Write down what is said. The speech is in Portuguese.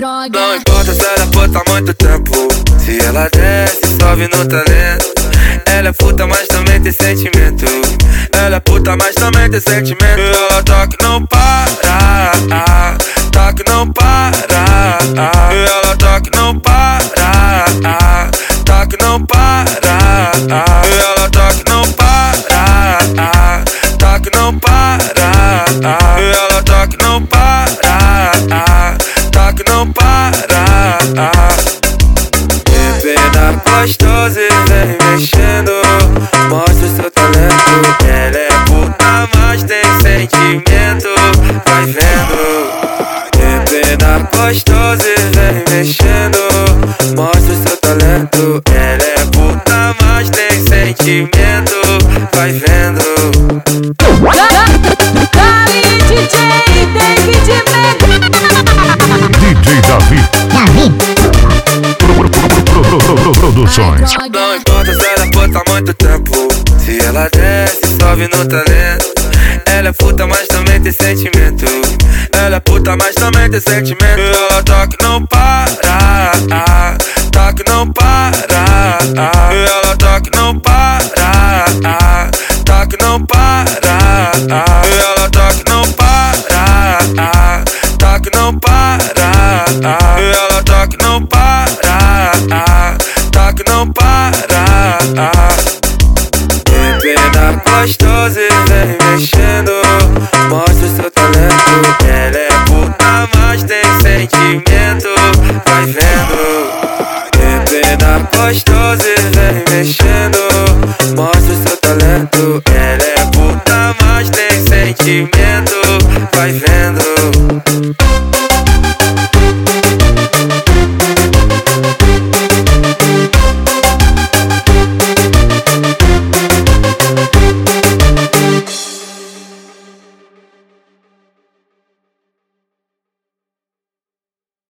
droga. Não importa se ela é puta há muito tempo, se ela desce, sobe no talento. Ela é puta, mas também tem sentimento. Ela é puta, mas também tem sentimento. E ela toca e não para, toca e não para. E ela toca e não para, toca e não para. E ela toca e não para, toca e não para. E ela toca e não para, toca e não para. Empina gostoso e vem mexendo, mostra o seu talento. Ela é puta, mas tem sentimento, vai vendo. Empina gostoso e vem mexendo, mostra o seu talento. Ela é puta, mas tem sentimento, vai vendo. Dali DJ David DJ Davi Produções. Não importa se ela é puta há muito tempo, se ela desce, sobe no talento. Ela é puta, mas também tem sentimento. Ela é puta, mas também tem sentimento. E ela toca e não para, toca e não para. E ela toca e não para, toca e não para. E ela toca e não para, toca e não para. E ela toca e não para, toca e não para. Empina gostoso e vem mexendo, mostra o seu talento. Ela é puta, mas tem sentimento, vai vendo. Empina gostoso e vem mexendo, mostra o seu talento. Ela é puta, mas tem sentimento, vai vendo.